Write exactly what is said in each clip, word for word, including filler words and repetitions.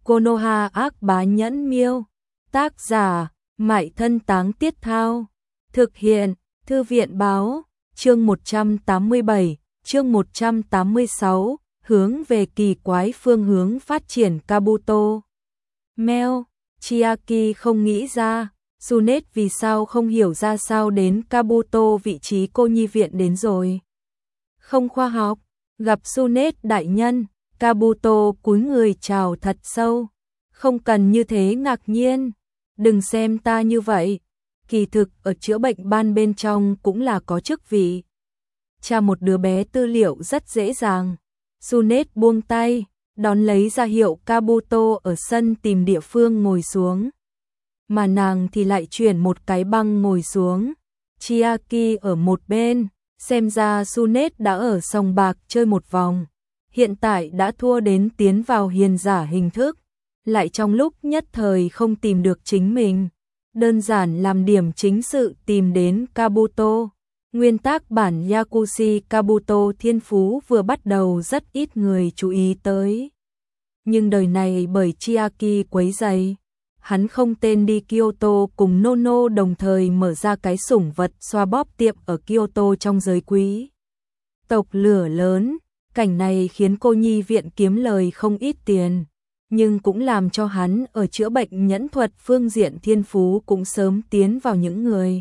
Konoha ác bá nhẫn miêu. Tác giả, Mại Thân Táng Tiết Thao. Thực hiện, Thư viện Báo. Chương một trăm tám mươi bảy, chương một trăm tám mươi sáu, hướng về kỳ quái phương hướng phát triển Kabuto. Meo, Chiaki không nghĩ ra, Tsunet vì sao không hiểu ra sao đến Kabuto vị trí cô nhi viện đến rồi. Không khoa học, gặp Tsunet đại nhân, Kabuto cúi người chào thật sâu. Không cần như thế ngạc nhiên, đừng xem ta như vậy. Kỳ thực ở chữa bệnh ban bên trong cũng là có chức vị. Tra một đứa bé tư liệu rất dễ dàng. Tsunet buông tay, đón lấy ra hiệu Kabuto ở sân tìm địa phương ngồi xuống. Mà nàng thì lại chuyển một cái băng ngồi xuống. Chiaki ở một bên, xem ra Tsunet đã ở sòng bạc chơi một vòng. Hiện tại đã thua đến tiến vào hiền giả hình thức, lại trong lúc nhất thời không tìm được chính mình. Đơn giản làm điểm chính sự tìm đến Kabuto. Nguyên tác bản Yakushi Kabuto thiên phú vừa bắt đầu rất ít người chú ý tới. Nhưng đời này bởi Chiaki quấy rầy, hắn không tên đi Kyoto cùng Nono đồng thời mở ra cái sủng vật xoa bóp tiệm ở Kyoto trong giới quý tộc lửa lớn. Cảnh này khiến cô nhi viện kiếm lời không ít tiền, nhưng cũng làm cho hắn ở chữa bệnh nhẫn thuật phương diện thiên phú cũng sớm tiến vào những người.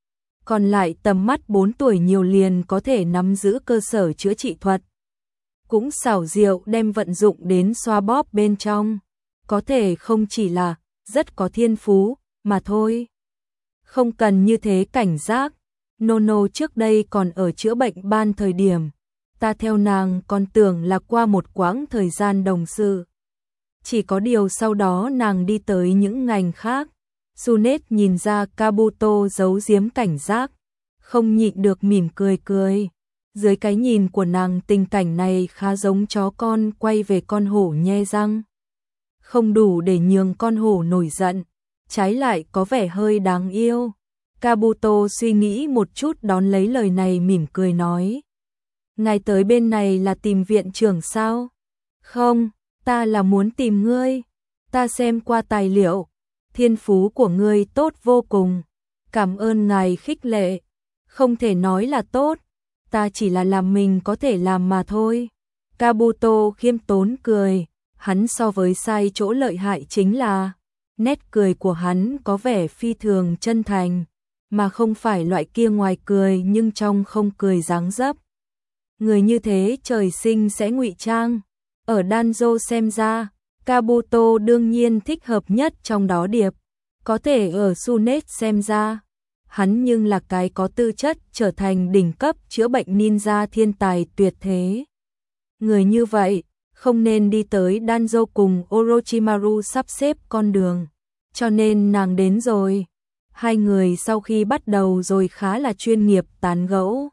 Còn lại tầm mắt bốn tuổi nhiều liền có thể nắm giữ cơ sở chữa trị thuật. Cũng xảo diệu đem vận dụng đến xoa bóp bên trong. Có thể không chỉ là rất có thiên phú mà thôi. Không cần như thế cảnh giác. Nono trước đây còn ở chữa bệnh ban thời điểm. Ta theo nàng còn tưởng là qua một quãng thời gian đồng sự. Chỉ có điều sau đó nàng đi tới những ngành khác. Tsunet nhìn ra Kabuto giấu giếm cảnh giác, không nhịn được mỉm cười cười. Dưới cái nhìn của nàng tình cảnh này khá giống chó con quay về con hổ nhe răng. Không đủ để nhường con hổ nổi giận, trái lại có vẻ hơi đáng yêu. Kabuto suy nghĩ một chút đón lấy lời này mỉm cười nói. Ngài tới bên này là tìm viện trưởng sao? Không, ta là muốn tìm ngươi. Ta xem qua tài liệu, thiên phú của ngươi tốt vô cùng. Cảm ơn ngài khích lệ. Không thể nói là tốt, ta chỉ là làm mình có thể làm mà thôi. Kabuto khiêm tốn cười, hắn so với sai chỗ lợi hại chính là nét cười của hắn có vẻ phi thường chân thành, mà không phải loại kia ngoài cười nhưng trong không cười dáng dấp. Người như thế trời sinh sẽ ngụy trang. Ở Danzo xem ra, Kabuto đương nhiên thích hợp nhất trong đó điệp. Có thể ở Tsunet xem ra, hắn nhưng là cái có tư chất trở thành đỉnh cấp chữa bệnh ninja thiên tài tuyệt thế. Người như vậy, không nên đi tới Danzo cùng Orochimaru sắp xếp con đường. Cho nên nàng đến rồi. Hai người sau khi bắt đầu rồi khá là chuyên nghiệp tán gẫu.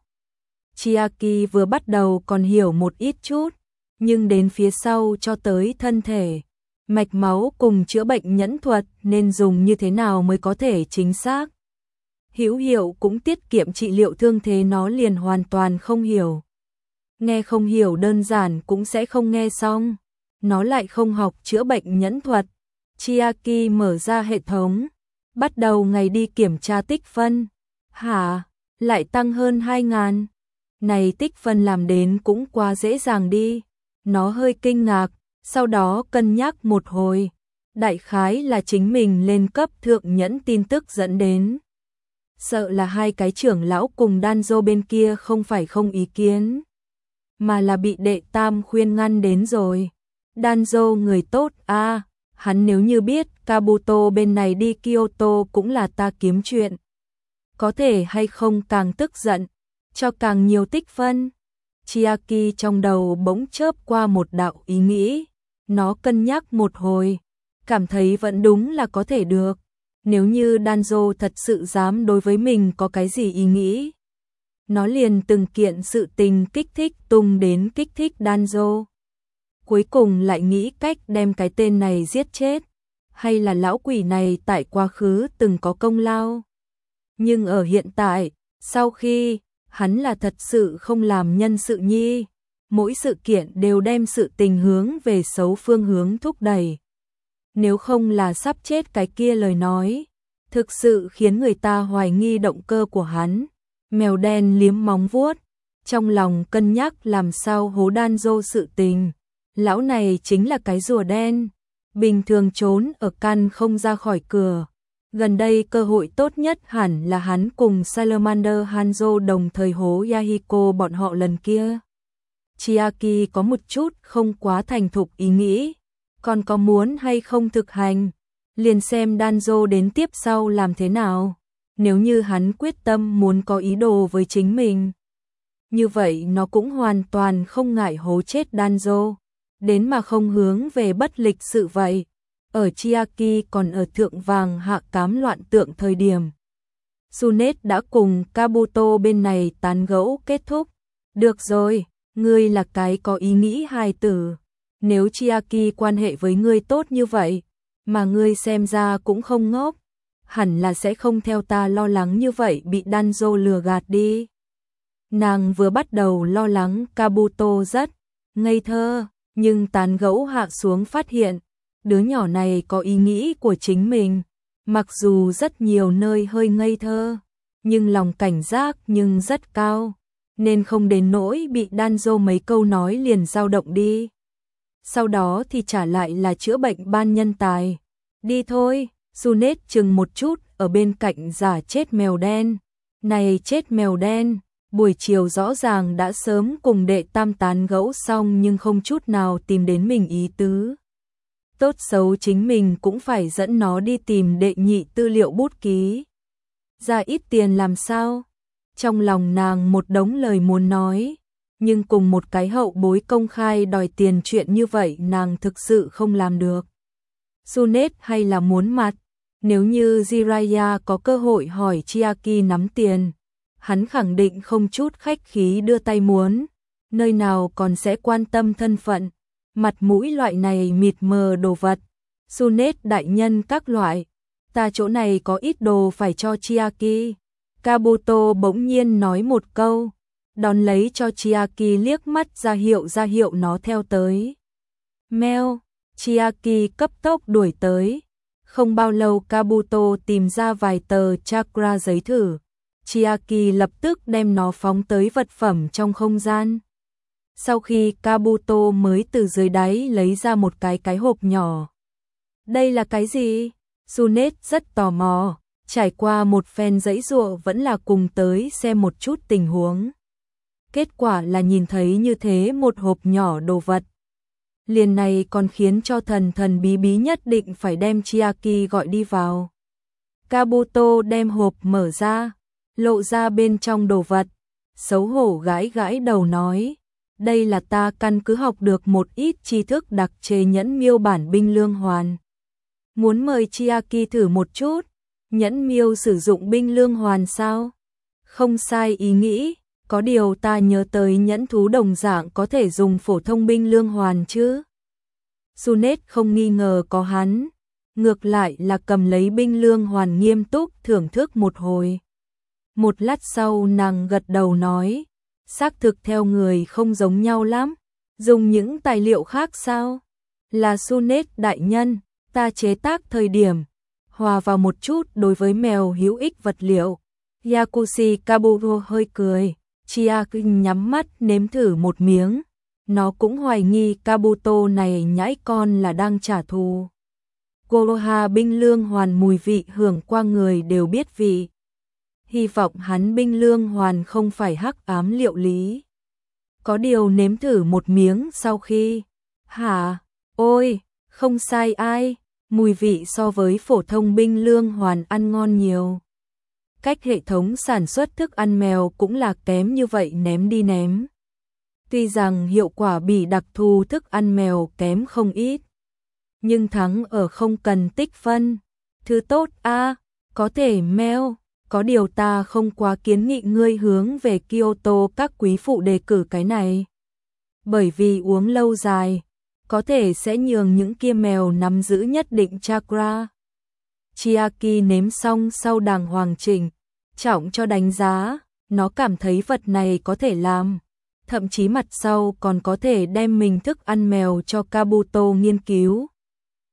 Chiaki vừa bắt đầu còn hiểu một ít chút, nhưng đến phía sau cho tới thân thể, mạch máu cùng chữa bệnh nhẫn thuật nên dùng như thế nào mới có thể chính xác. Hữu hiệu cũng tiết kiệm trị liệu thương thế nó liền hoàn toàn không hiểu. Nghe không hiểu đơn giản cũng sẽ không nghe xong. Nó lại không học chữa bệnh nhẫn thuật. Chiaki mở ra hệ thống, bắt đầu ngày đi kiểm tra tích phân. Hả? Lại tăng hơn hai ngàn. Này tích phân làm đến cũng quá dễ dàng đi. Nó hơi kinh ngạc, sau đó cân nhắc một hồi. Đại khái là chính mình lên cấp thượng nhẫn tin tức dẫn đến. Sợ là hai cái trưởng lão cùng Danzo bên kia không phải không ý kiến, mà là bị đệ tam khuyên ngăn đến rồi. Danzo người tốt a, à, hắn nếu như biết Kabuto bên này đi Kyoto cũng là ta kiếm chuyện. Có thể hay không càng tức giận, cho càng nhiều tích phân. Chiaki trong đầu bỗng chớp qua một đạo ý nghĩ. Nó cân nhắc một hồi, cảm thấy vẫn đúng là có thể được. Nếu như Danzo thật sự dám đối với mình có cái gì ý nghĩ, nó liền từng kiện sự tình kích thích tung đến kích thích Danzo. Cuối cùng lại nghĩ cách đem cái tên này giết chết. Hay là lão quỷ này tại quá khứ từng có công lao. Nhưng ở hiện tại, sau khi hắn là thật sự không làm nhân sự nhi, mỗi sự kiện đều đem sự tình hướng về xấu phương hướng thúc đẩy. nếu không là sắp chết cái kia lời nói, thực sự khiến người ta hoài nghi động cơ của hắn. Mèo đen liếm móng vuốt, trong lòng cân nhắc làm sao hố Danzo sự tình. Lão này chính là cái rùa đen, bình thường trốn ở căn không ra khỏi cửa. Gần đây cơ hội tốt nhất hẳn là hắn cùng Salamander Hanzo đồng thời hố Yahiko bọn họ lần kia. Chiaki có một chút không quá thành thục ý nghĩ, còn có muốn hay không thực hành, liền xem Danzo đến tiếp sau làm thế nào. Nếu như hắn quyết tâm muốn có ý đồ với chính mình, như vậy nó cũng hoàn toàn không ngại hố chết Danzo, đến mà không hướng về bất lịch sự vậy. Ở Chiaki còn ở thượng vàng hạ cám loạn tượng thời điểm, Sunet đã cùng Kabuto bên này tán gẫu kết thúc. Được rồi, ngươi là cái có ý nghĩ hài tử. Nếu Chiaki quan hệ với ngươi tốt như vậy, mà ngươi xem ra cũng không ngốc, hẳn là sẽ không theo ta lo lắng như vậy bị Danzo lừa gạt đi. Nàng vừa bắt đầu lo lắng Kabuto rất ngây thơ, nhưng tán gẫu hạ xuống phát hiện, đứa nhỏ này có ý nghĩ của chính mình, mặc dù rất nhiều nơi hơi ngây thơ, nhưng lòng cảnh giác nhưng rất cao, nên không đến nỗi bị Danzo mấy câu nói liền dao động đi. Sau đó thì trả lại là chữa bệnh ban nhân tài. Đi thôi, Sunet chừng một chút ở bên cạnh giả chết mèo đen. Này chết mèo đen, buổi chiều rõ ràng đã sớm cùng đệ tam tán gẫu xong nhưng không chút nào tìm đến mình ý tứ. Tốt xấu chính mình cũng phải dẫn nó đi tìm đệ nhị tư liệu bút ký. Ra ít tiền làm sao? Trong lòng nàng một đống lời muốn nói, nhưng cùng một cái hậu bối công khai đòi tiền chuyện như vậy nàng thực sự không làm được. Sunet hay là muốn mặt, nếu như Jiraiya có cơ hội hỏi Chiaki nắm tiền, hắn khẳng định không chút khách khí đưa tay muốn, nơi nào còn sẽ quan tâm thân phận, mặt mũi loại này mịt mờ đồ vật. Sunet đại nhân các loại, ta chỗ này có ít đồ phải cho Chiaki. Kabuto bỗng nhiên nói một câu, đón lấy cho Chiaki liếc mắt ra hiệu ra hiệu nó theo tới. Meo, Chiaki cấp tốc đuổi tới. Không bao lâu Kabuto tìm ra vài tờ chakra giấy thử. Chiaki lập tức đem nó phóng tới vật phẩm trong không gian. Sau khi Kabuto mới từ dưới đáy lấy ra một cái cái hộp nhỏ. Đây là cái gì? Sunet rất tò mò. Trải qua một phen giãy giụa vẫn là cùng tới xem một chút tình huống. Kết quả là nhìn thấy như thế một hộp nhỏ đồ vật. Liền này còn khiến cho thần thần bí bí nhất định phải đem Chiaki gọi đi vào. Kabuto đem hộp mở ra, lộ ra bên trong đồ vật. Xấu hổ gãi gãi đầu nói, đây là ta căn cứ học được một ít tri thức đặc chế nhẫn miêu bản binh lương hoàn. Muốn mời Chiaki thử một chút. Nhẫn miêu sử dụng binh lương hoàn sao? Không sai ý nghĩ, có điều ta nhớ tới nhẫn thú đồng dạng có thể dùng phổ thông binh lương hoàn chứ. Sunet không nghi ngờ có hắn, ngược lại là cầm lấy binh lương hoàn nghiêm túc thưởng thức một hồi. Một lát sau nàng gật đầu nói, xác thực theo người không giống nhau lắm, dùng những tài liệu khác sao? Là Sunet đại nhân, ta chế tác thời điểm hòa vào một chút đối với mèo hữu ích vật liệu. Yakushi Kabuto hơi cười, Chiaki nhắm mắt nếm thử một miếng. Nó cũng hoài nghi Kabuto này nhãi con là đang trả thù. Konoha binh lương hoàn mùi vị hưởng qua người đều biết vị. Hy vọng hắn binh lương hoàn không phải hắc ám liệu lý. Có điều nếm thử một miếng sau khi, hả, ôi, không sai ai. Mùi vị so với phổ thông binh lương hoàn ăn ngon nhiều. Cách hệ thống sản xuất thức ăn mèo cũng là kém như vậy ném đi ném. Tuy rằng hiệu quả bị đặc thù thức ăn mèo kém không ít, nhưng thắng ở không cần tích phân. Thứ tốt a, à, có thể mèo, có điều ta không quá kiến nghị ngươi hướng về Kyoto các quý phụ đề cử cái này. Bởi vì uống lâu dài, có thể sẽ nhường những kia mèo nắm giữ nhất định chakra. Chiaki nếm xong sau đàng hoàng chỉnh, trọng cho đánh giá, nó cảm thấy vật này có thể làm. Thậm chí mặt sau còn có thể đem mình thức ăn mèo cho Kabuto nghiên cứu.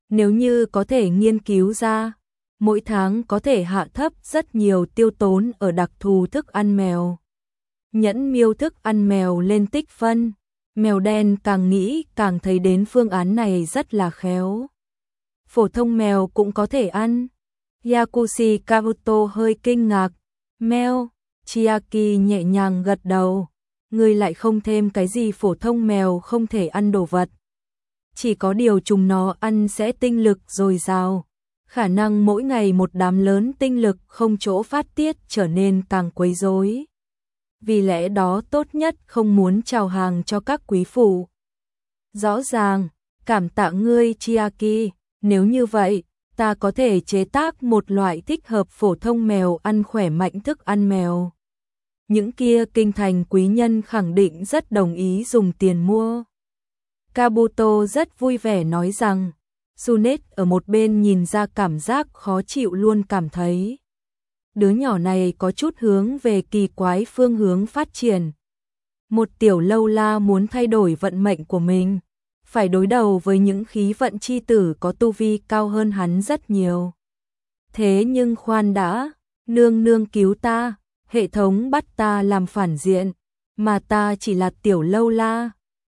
Nếu như có thể nghiên cứu ra, mỗi tháng có thể hạ thấp rất nhiều tiêu tốn ở đặc thù thức ăn mèo. Nhẫn miêu thức ăn mèo lên tích phân, mèo đen càng nghĩ càng thấy đến phương án này rất là khéo. Phổ thông mèo cũng có thể ăn. Yakushi Kabuto hơi kinh ngạc. Mèo, Chiaki nhẹ nhàng gật đầu. Ngươi lại không thêm cái gì phổ thông mèo không thể ăn đồ vật. Chỉ có điều chúng nó ăn sẽ tinh lực dồi dào. Khả năng mỗi ngày một đám lớn tinh lực không chỗ phát tiết trở nên càng quấy rối. Vì lẽ đó tốt nhất không muốn chào hàng cho các quý phụ. Rõ ràng, cảm tạ ngươi Chiaki, nếu như vậy, ta có thể chế tác một loại thích hợp phổ thông mèo ăn khỏe mạnh thức ăn mèo. Những kia kinh thành quý nhân khẳng định rất đồng ý dùng tiền mua. Kabuto rất vui vẻ nói rằng, Sunet ở một bên nhìn ra cảm giác khó chịu luôn cảm thấy. Đứa nhỏ này có chút hướng về kỳ quái phương hướng phát triển. Một tiểu lâu la muốn thay đổi vận mệnh của mình, phải đối đầu với những khí vận chi tử có tu vi cao hơn hắn rất nhiều. Thế nhưng khoan đã, nương nương cứu ta, hệ thống bắt ta làm phản diện, mà ta chỉ là tiểu lâu la.